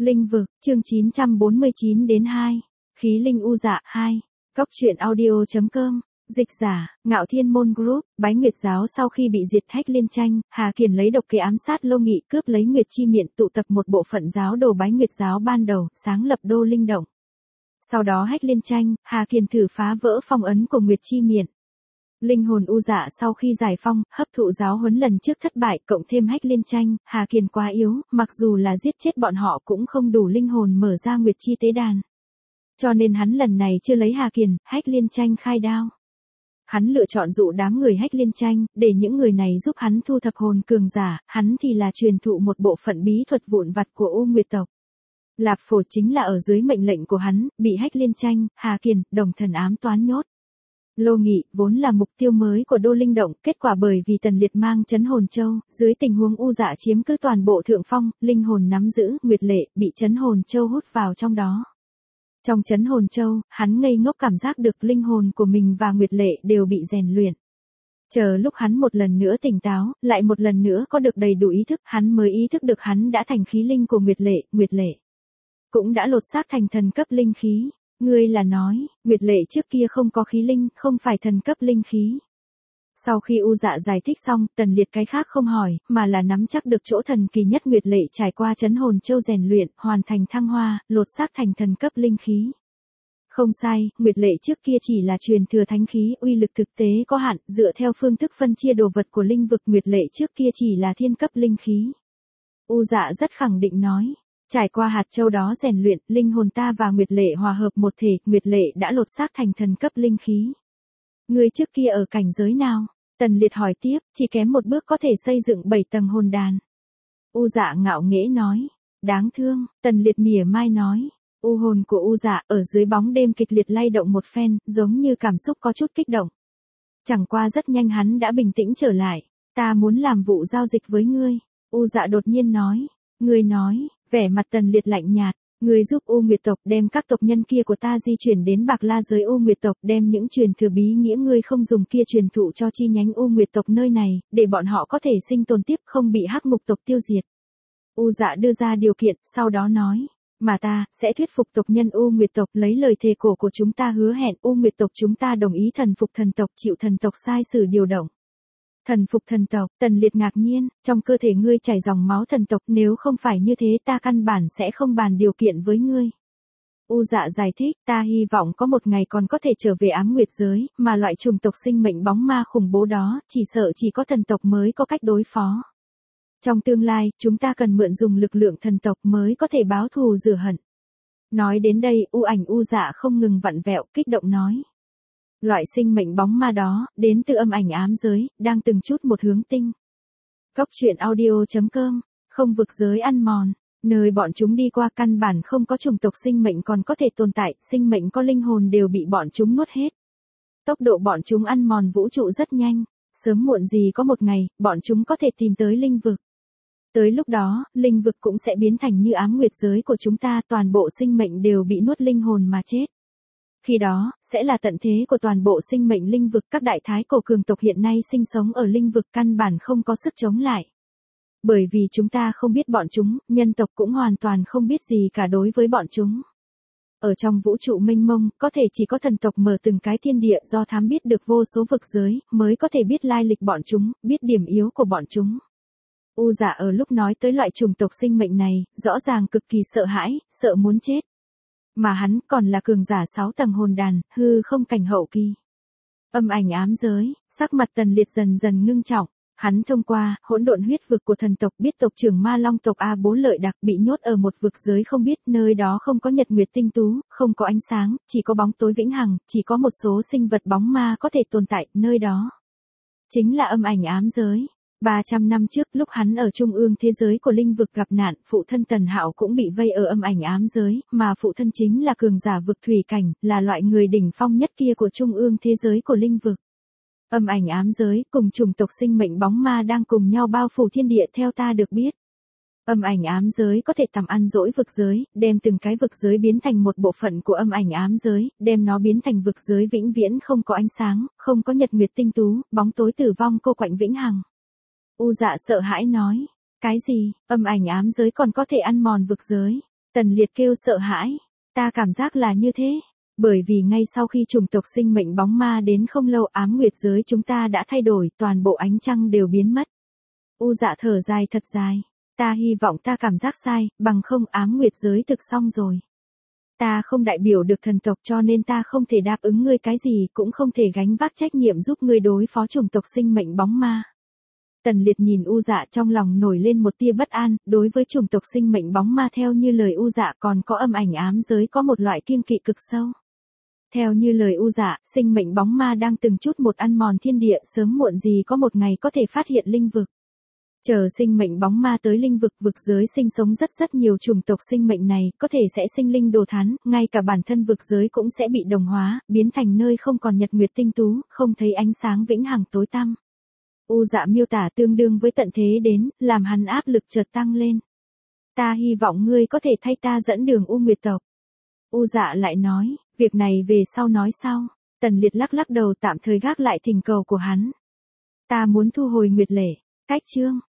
Linh vực, chương 949 đến 2. Khí linh u dạ 2. Cóc truyện audio.com. Dịch giả, Ngạo Thiên Môn Group. Bái Nguyệt giáo sau khi bị diệt Hách Liên Tranh, Hà Kiền lấy độc kế ám sát Lô Nghị, cướp lấy Nguyệt Chi Miện, tụ tập một bộ phận giáo đồ Bái Nguyệt giáo ban đầu, sáng lập Đô Linh Động. Sau đó Hách Liên Tranh, Hà Kiền thử phá vỡ phong ấn của Nguyệt Chi Miện. Linh hồn u dạ sau khi giải phong, hấp thụ giáo huấn lần trước thất bại, cộng thêm Hách Liên Tranh, Hà Kiền quá yếu, mặc dù là giết chết bọn họ cũng không đủ linh hồn mở ra Nguyệt Chi tế đàn. Cho nên hắn lần này chưa lấy Hà Kiền, Hách Liên Tranh khai đao. Hắn lựa chọn dụ đám người Hách Liên Tranh, để những người này giúp hắn thu thập hồn cường giả, hắn thì là truyền thụ một bộ phận bí thuật vụn vặt của U Nguyệt tộc. Lạp Phổ chính là ở dưới mệnh lệnh của hắn, bị Hách Liên Tranh, Hà Kiền, Đồng Thần ám toán nhốt. Lô Nghị, vốn là mục tiêu mới của Đô Linh Động, kết quả bởi vì Tần Liệt mang Trấn Hồn Châu, dưới tình huống u dạ chiếm cứ toàn bộ thượng phong, linh hồn nắm giữ, Nguyệt Lệ, bị Trấn Hồn Châu hút vào trong đó. Trong Trấn Hồn Châu, hắn ngây ngốc cảm giác được linh hồn của mình và Nguyệt Lệ đều bị rèn luyện. Chờ lúc hắn một lần nữa tỉnh táo, lại một lần nữa có được đầy đủ ý thức, hắn mới ý thức được hắn đã thành khí linh của Nguyệt Lệ cũng đã lột xác thành thần cấp linh khí. Ngươi là nói, Nguyệt Lệ trước kia không có khí linh, không phải thần cấp linh khí. Sau khi u dạ giải thích xong, Tần Liệt cái khác không hỏi, mà là nắm chắc được chỗ thần kỳ nhất Nguyệt Lệ trải qua Trấn Hồn Châu rèn luyện, hoàn thành thăng hoa, lột xác thành thần cấp linh khí. Không sai, Nguyệt Lệ trước kia chỉ là truyền thừa thánh khí, uy lực thực tế có hạn, dựa theo phương thức phân chia đồ vật của linh vực, Nguyệt Lệ trước kia chỉ là thiên cấp linh khí. U dạ rất khẳng định nói. Trải qua hạt châu đó rèn luyện, linh hồn ta và Nguyệt Lệ hòa hợp một thể, Nguyệt Lệ đã lột xác thành thần cấp linh khí. Người trước kia ở cảnh giới nào? Tần Liệt hỏi tiếp, chỉ kém một bước có thể xây dựng 7 tầng hồn đàn. U dạ ngạo nghễ nói. Đáng thương, Tần Liệt mỉa mai nói. U hồn của u dạ ở dưới bóng đêm kịch liệt lay động một phen, giống như cảm xúc có chút kích động. Chẳng qua rất nhanh hắn đã bình tĩnh trở lại. Ta muốn làm vụ giao dịch với ngươi. U dạ đột nhiên nói. Ngươi nói. Vẻ mặt Tần Liệt lạnh nhạt, người giúp U Nguyệt tộc đem các tộc nhân kia của ta di chuyển đến Bạc La giới U Nguyệt tộc, đem những truyền thừa bí nghĩa ngươi không dùng kia truyền thụ cho chi nhánh U Nguyệt tộc nơi này, để bọn họ có thể sinh tồn tiếp, không bị Hắc Ngục tộc tiêu diệt. U dạ đưa ra điều kiện, sau đó nói, mà ta sẽ thuyết phục tộc nhân U Nguyệt tộc, lấy lời thề cổ của chúng ta hứa hẹn, U Nguyệt tộc chúng ta đồng ý thần phục thần tộc, chịu thần tộc sai sử điều động. Thần phục thần tộc, Tần Liệt ngạc nhiên, trong cơ thể ngươi chảy dòng máu thần tộc, nếu không phải như thế ta căn bản sẽ không bàn điều kiện với ngươi. U dạ giải thích, ta hy vọng có một ngày còn có thể trở về ám nguyệt giới, mà loại chủng tộc sinh mệnh bóng ma khủng bố đó, chỉ sợ chỉ có thần tộc mới có cách đối phó. Trong tương lai, chúng ta cần mượn dùng lực lượng thần tộc mới có thể báo thù rửa hận. Nói đến đây, u ảnh u dạ không ngừng vặn vẹo, kích động nói. Loại sinh mệnh bóng ma đó, đến từ âm ảnh ám giới, đang từng chút một hướng tinh. Cóc truyện audio.com, không vực giới ăn mòn, nơi bọn chúng đi qua căn bản không có chủng tộc sinh mệnh còn có thể tồn tại, sinh mệnh có linh hồn đều bị bọn chúng nuốt hết. Tốc độ bọn chúng ăn mòn vũ trụ rất nhanh, sớm muộn gì có một ngày, bọn chúng có thể tìm tới linh vực. Tới lúc đó, linh vực cũng sẽ biến thành như ám nguyệt giới của chúng ta, toàn bộ sinh mệnh đều bị nuốt linh hồn mà chết. Khi đó, sẽ là tận thế của toàn bộ sinh mệnh linh vực, các đại thái cổ cường tộc hiện nay sinh sống ở linh vực căn bản không có sức chống lại. Bởi vì chúng ta không biết bọn chúng, nhân tộc cũng hoàn toàn không biết gì cả đối với bọn chúng. Ở trong vũ trụ mênh mông, có thể chỉ có thần tộc mở từng cái thiên địa do thám biết được vô số vực giới, mới có thể biết lai lịch bọn chúng, biết điểm yếu của bọn chúng. U dạ ở lúc nói tới loại chủng tộc sinh mệnh này, rõ ràng cực kỳ sợ hãi, sợ muốn chết. Mà hắn còn là cường giả 6 tầng hồn đàn, hư không cảnh hậu kỳ. Âm ảnh ám giới, sắc mặt Tần Liệt dần dần ngưng trọng, hắn thông qua hỗn độn huyết vực của thần tộc biết tộc trưởng Ma Long tộc A4 Lợi Đặc bị nhốt ở một vực giới không biết, nơi đó không có nhật nguyệt tinh tú, không có ánh sáng, chỉ có bóng tối vĩnh hằng, chỉ có một số sinh vật bóng ma có thể tồn tại, nơi đó chính là âm ảnh ám giới. 300 năm trước, lúc hắn ở trung ương thế giới của linh vực gặp nạn, phụ thân Tần Hạo cũng bị vây ở âm ảnh ám giới, mà phụ thân chính là cường giả vực thủy cảnh, là loại người đỉnh phong nhất kia của trung ương thế giới của linh vực. Âm ảnh ám giới, cùng chủng tộc sinh mệnh bóng ma đang cùng nhau bao phủ thiên địa theo ta được biết. Âm ảnh ám giới có thể tầm ăn dỗi vực giới, đem từng cái vực giới biến thành một bộ phận của âm ảnh ám giới, đem nó biến thành vực giới vĩnh viễn không có ánh sáng, không có nhật nguyệt tinh tú, bóng tối tử vong cô quạnh vĩnh hằng. U dạ sợ hãi nói, cái gì, âm ảnh ám giới còn có thể ăn mòn vực giới. Tần Liệt kêu sợ hãi. Ta cảm giác là như thế. Bởi vì ngay sau khi chủng tộc sinh mệnh bóng ma đến không lâu ám nguyệt giới chúng ta đã thay đổi, toàn bộ ánh trăng đều biến mất. U Dạ thở dài thật dài. Ta hy vọng ta cảm giác sai, bằng không ám nguyệt giới thực xong rồi. Ta không đại biểu được thần tộc cho nên ta không thể đáp ứng ngươi cái gì, cũng không thể gánh vác trách nhiệm giúp ngươi đối phó chủng tộc sinh mệnh bóng ma. Tần Liệt nhìn U Dạ trong lòng nổi lên một tia bất an, đối với chủng tộc sinh mệnh bóng ma theo như lời U Dạ còn có âm ảnh ám giới có một loại kiêng kỵ cực sâu. Theo như lời U Dạ, sinh mệnh bóng ma đang từng chút một ăn mòn thiên địa, sớm muộn gì có một ngày có thể phát hiện linh vực. Chờ sinh mệnh bóng ma tới linh vực, vực giới sinh sống rất nhiều chủng tộc sinh mệnh này, có thể sẽ sinh linh đồ thán, ngay cả bản thân vực giới cũng sẽ bị đồng hóa, biến thành nơi không còn nhật nguyệt tinh tú, không thấy ánh sáng vĩnh hằng tối tăm. U Dạ miêu tả tương đương với tận thế đến, làm hắn áp lực chợt tăng lên. Ta hy vọng ngươi có thể thay ta dẫn đường U Nguyệt tộc. U Dạ lại nói, việc này về sau nói sau. Tần Liệt lắc đầu tạm thời gác lại thỉnh cầu của hắn. Ta muốn thu hồi Nguyệt Lễ. Cách chương